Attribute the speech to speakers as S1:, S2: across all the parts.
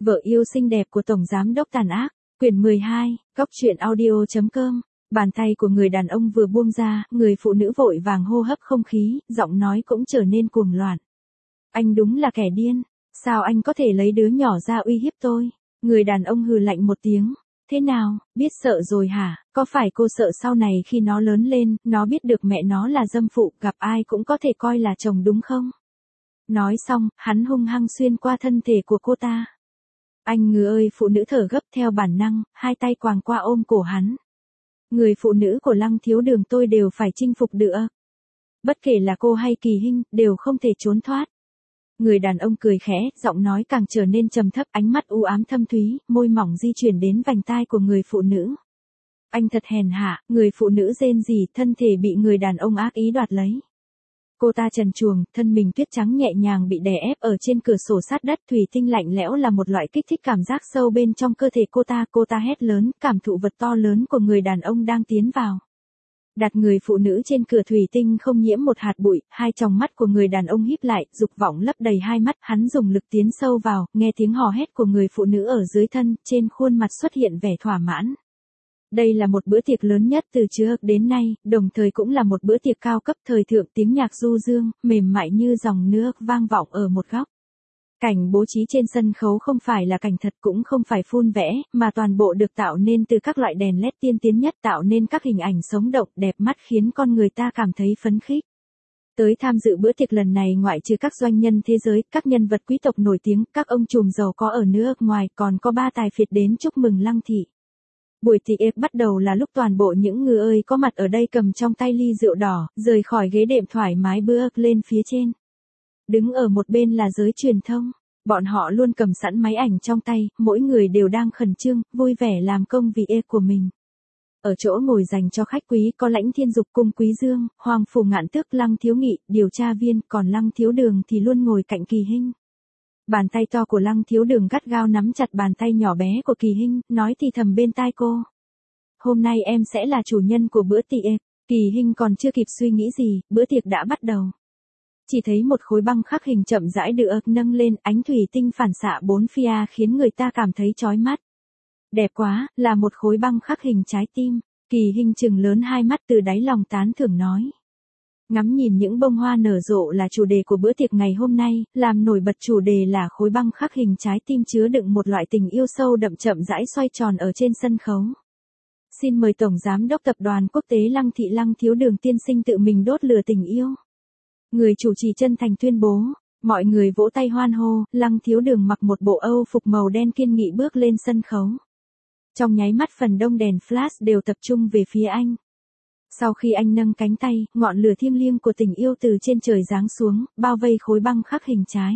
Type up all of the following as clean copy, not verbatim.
S1: Vợ yêu xinh đẹp của Tổng Giám đốc tàn ác, quyển 12, Cóc truyện audio.com. Bàn tay của người đàn ông vừa buông ra, người phụ nữ vội vàng hô hấp không khí, giọng nói cũng trở nên cuồng loạn. Anh đúng là kẻ điên, sao anh có thể lấy đứa nhỏ ra uy hiếp tôi? Người đàn ông hừ lạnh một tiếng. Thế nào, biết sợ rồi hả? Có phải cô sợ sau này khi nó lớn lên, nó biết được mẹ nó là dâm phụ, gặp ai cũng có thể coi là chồng đúng không? Nói xong, hắn hung hăng xuyên qua thân thể của cô ta. Anh ngừ ơi, phụ nữ thở gấp theo bản năng, hai tay quàng qua ôm cổ hắn. Người phụ nữ của Lăng Thiếu Đường tôi đều phải chinh phục được. Bất kể là cô hay Kỳ Hinh, đều không thể trốn thoát. Người đàn ông cười khẽ, giọng nói càng trở nên trầm thấp, ánh mắt u ám thâm thúy, môi mỏng di chuyển đến vành tai của người phụ nữ. Anh thật hèn hạ, người phụ nữ rên rỉ, thân thể bị người đàn ông ác ý đoạt lấy. Cô ta trần truồng, thân mình tuyết trắng nhẹ nhàng bị đè ép ở trên cửa sổ sát đất, thủy tinh lạnh lẽo là một loại kích thích cảm giác sâu bên trong cơ thể cô ta hét lớn, cảm thụ vật to lớn của người đàn ông đang tiến vào. Đặt người phụ nữ trên cửa thủy tinh không nhiễm một hạt bụi, hai tròng mắt của người đàn ông híp lại, dục vọng lấp đầy hai mắt, hắn dùng lực tiến sâu vào, nghe tiếng hò hét của người phụ nữ ở dưới thân, trên khuôn mặt xuất hiện vẻ thỏa mãn. Đây là một bữa tiệc lớn nhất từ trước đến nay, đồng thời cũng là một bữa tiệc cao cấp thời thượng, tiếng nhạc du dương, mềm mại như dòng nước vang vọng ở một góc. Cảnh bố trí trên sân khấu không phải là cảnh thật, cũng không phải phun vẽ, mà toàn bộ được tạo nên từ các loại đèn LED tiên tiến nhất, tạo nên các hình ảnh sống động, đẹp mắt khiến con người ta cảm thấy phấn khích. Tới tham dự bữa tiệc lần này ngoại trừ các doanh nhân thế giới, các nhân vật quý tộc nổi tiếng, các ông trùm giàu có ở nước ngoài, còn có ba tài phiệt đến chúc mừng Lăng thị. Buổi tiệc bắt đầu là lúc toàn bộ những người ơi có mặt ở đây cầm trong tay ly rượu đỏ, rời khỏi ghế đệm thoải mái bước lên phía trên. Đứng ở một bên là giới truyền thông, bọn họ luôn cầm sẵn máy ảnh trong tay, mỗi người đều đang khẩn trương, vui vẻ làm công việc của mình. Ở chỗ ngồi dành cho khách quý có Lãnh Thiên Dục, Cung Quý Dương, Hoàng Phủ Ngạn Tước, Lăng Thiếu Nghị, điều tra viên, còn Lăng Thiếu Đường thì luôn ngồi cạnh Kỳ Hinh. Bàn tay to của Lăng Thiếu Đường gắt gao nắm chặt bàn tay nhỏ bé của Kỳ Hinh, nói thì thầm bên tai cô. Hôm nay em sẽ là chủ nhân của bữa tiệc. Kỳ Hinh còn chưa kịp suy nghĩ gì, bữa tiệc đã bắt đầu. Chỉ thấy một khối băng khắc hình chậm rãi được nâng lên, ánh thủy tinh phản xạ bốn phía khiến người ta cảm thấy chói mắt. Đẹp quá, là một khối băng khắc hình trái tim. Kỳ Hinh trừng lớn hai mắt từ đáy lòng tán thưởng nói. Ngắm nhìn những bông hoa nở rộ là chủ đề của bữa tiệc ngày hôm nay, làm nổi bật chủ đề là khối băng khắc hình trái tim chứa đựng một loại tình yêu sâu đậm chậm rãi xoay tròn ở trên sân khấu. Xin mời Tổng Giám đốc Tập đoàn Quốc tế Lăng thị Lăng Thiếu Đường tiên sinh tự mình đốt lửa tình yêu. Người chủ trì chân thành tuyên bố, mọi người vỗ tay hoan hô, Lăng Thiếu Đường mặc một bộ Âu phục màu đen kiên nghị bước lên sân khấu. Trong nháy mắt phần đông đèn flash đều tập trung về phía anh. Sau khi anh nâng cánh tay, ngọn lửa thiêng liêng của tình yêu từ trên trời giáng xuống, bao vây khối băng khắc hình trái.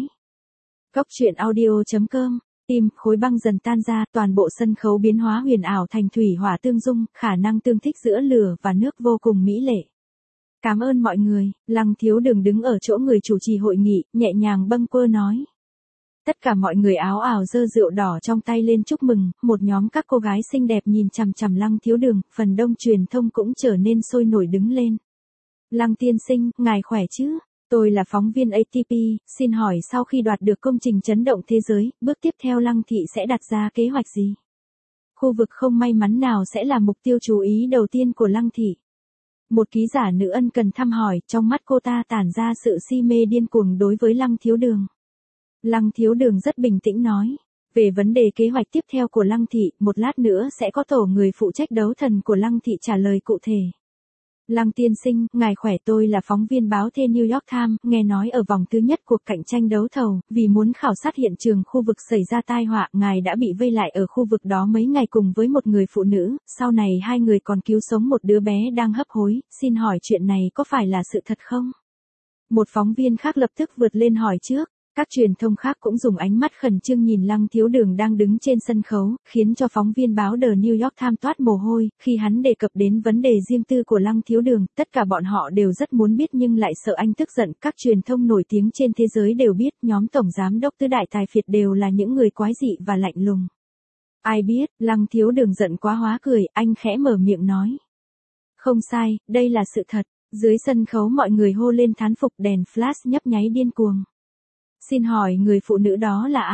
S1: Cóc truyện audio.com. Tim, khối băng dần tan ra, toàn bộ sân khấu biến hóa huyền ảo thành thủy hỏa tương dung, khả năng tương thích giữa lửa và nước vô cùng mỹ lệ. Cảm ơn mọi người, Lăng Thiếu Đường đứng ở chỗ người chủ trì hội nghị, nhẹ nhàng bâng quơ nói. Tất cả mọi người áo ào giơ rượu đỏ trong tay lên chúc mừng, một nhóm các cô gái xinh đẹp nhìn chằm chằm Lăng Thiếu Đường, phần đông truyền thông cũng trở nên sôi nổi đứng lên. Lăng tiên sinh, ngài khỏe chứ? Tôi là phóng viên ATP, xin hỏi sau khi đoạt được công trình chấn động thế giới, bước tiếp theo Lăng thị sẽ đặt ra kế hoạch gì? Khu vực không may mắn nào sẽ là mục tiêu chú ý đầu tiên của Lăng thị? Một ký giả nữ ân cần thăm hỏi, trong mắt cô ta tản ra sự si mê điên cuồng đối với Lăng Thiếu Đường. Lăng Thiếu Đường rất bình tĩnh nói. Về vấn đề kế hoạch tiếp theo của Lăng thị, một lát nữa sẽ có tổ người phụ trách đấu thần của Lăng thị trả lời cụ thể. Lăng tiên sinh, ngài khỏe, tôi là phóng viên báo The New York Times, nghe nói ở vòng thứ nhất cuộc cạnh tranh đấu thầu, vì muốn khảo sát hiện trường khu vực xảy ra tai họa, ngài đã bị vây lại ở khu vực đó mấy ngày cùng với một người phụ nữ, sau này hai người còn cứu sống một đứa bé đang hấp hối, xin hỏi chuyện này có phải là sự thật không? Một phóng viên khác lập tức vượt lên hỏi trước. Các truyền thông khác cũng dùng ánh mắt khẩn trương nhìn Lăng Thiếu Đường đang đứng trên sân khấu, khiến cho phóng viên báo The New York Times toát mồ hôi, khi hắn đề cập đến vấn đề riêng tư của Lăng Thiếu Đường, tất cả bọn họ đều rất muốn biết nhưng lại sợ anh tức giận. Các truyền thông nổi tiếng trên thế giới đều biết, nhóm tổng giám đốc tứ đại tài phiệt đều là những người quái dị và lạnh lùng. Ai biết, Lăng Thiếu Đường giận quá hóa cười, anh khẽ mở miệng nói. Không sai, đây là sự thật. Dưới sân khấu mọi người hô lên thán phục, đèn flash nhấp nháy điên cuồng. Xin hỏi người phụ nữ đó là ai?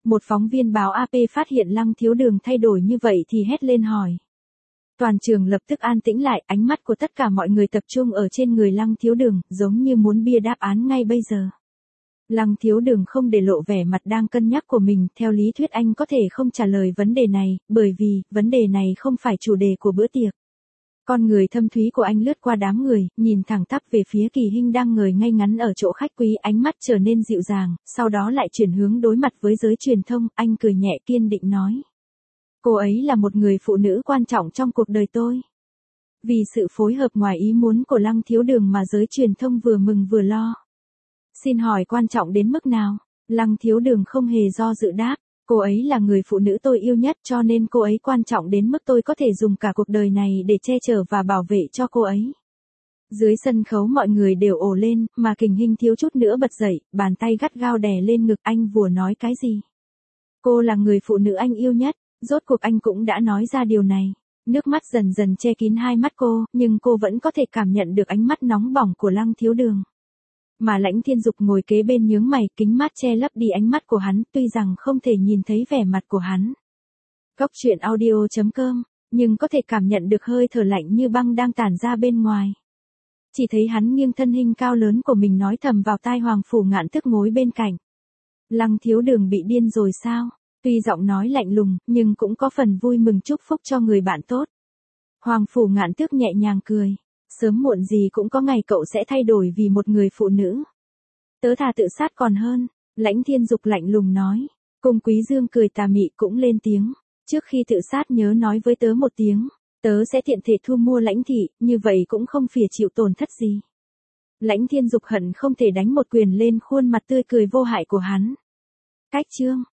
S1: Một phóng viên báo AP phát hiện Lăng Thiếu Đường thay đổi như vậy thì hét lên hỏi. Toàn trường lập tức an tĩnh lại, ánh mắt của tất cả mọi người tập trung ở trên người Lăng Thiếu Đường, giống như muốn bia đáp án ngay bây giờ. Lăng Thiếu Đường không để lộ vẻ mặt đang cân nhắc của mình, theo lý thuyết anh có thể không trả lời vấn đề này, bởi vì, vấn đề này không phải chủ đề của bữa tiệc. Con người thâm thúy của anh lướt qua đám người, nhìn thẳng tắp về phía Kỳ Hinh đang ngồi ngay ngắn ở chỗ khách quý, ánh mắt trở nên dịu dàng, sau đó lại chuyển hướng đối mặt với giới truyền thông, anh cười nhẹ kiên định nói. Cô ấy là một người phụ nữ quan trọng trong cuộc đời tôi. Vì sự phối hợp ngoài ý muốn của Lăng Thiếu Đường mà giới truyền thông vừa mừng vừa lo. Xin hỏi quan trọng đến mức nào? Lăng Thiếu Đường không hề do dự đáp. Cô ấy là người phụ nữ tôi yêu nhất cho nên cô ấy quan trọng đến mức tôi có thể dùng cả cuộc đời này để che chở và bảo vệ cho cô ấy. Dưới sân khấu mọi người đều ồ lên, mà Kình Hinh thiếu chút nữa bật dậy, bàn tay gắt gao đè lên ngực anh vừa nói cái gì. Cô là người phụ nữ anh yêu nhất, rốt cuộc anh cũng đã nói ra điều này. Nước mắt dần dần che kín hai mắt cô, nhưng cô vẫn có thể cảm nhận được ánh mắt nóng bỏng của Lăng Thiếu Đường. Mà Lãnh Thiên Dục ngồi kế bên nhướng mày, kính mát che lấp đi ánh mắt của hắn, tuy rằng không thể nhìn thấy vẻ mặt của hắn. Cốc truyện audio.com, nhưng có thể cảm nhận được hơi thở lạnh như băng đang tản ra bên ngoài. Chỉ thấy hắn nghiêng thân hình cao lớn của mình nói thầm vào tai Hoàng Phủ Ngạn Tức ngồi bên cạnh. Lăng Thiếu Đường bị điên rồi sao? Tuy giọng nói lạnh lùng, nhưng cũng có phần vui mừng chúc phúc cho người bạn tốt. Hoàng Phủ Ngạn Tước nhẹ nhàng cười. Sớm muộn gì cũng có ngày cậu sẽ thay đổi vì một người phụ nữ. Tớ thà tự sát còn hơn, Lãnh Thiên Dục lạnh lùng nói. Cung Quý Dương cười tà mị cũng lên tiếng. Trước khi tự sát nhớ nói với tớ một tiếng, tớ sẽ tiện thể thu mua Lãnh thị, như vậy cũng không phìa chịu tổn thất gì. Lãnh Thiên Dục hận không thể đánh một quyền lên khuôn mặt tươi cười vô hại của hắn. Cách chương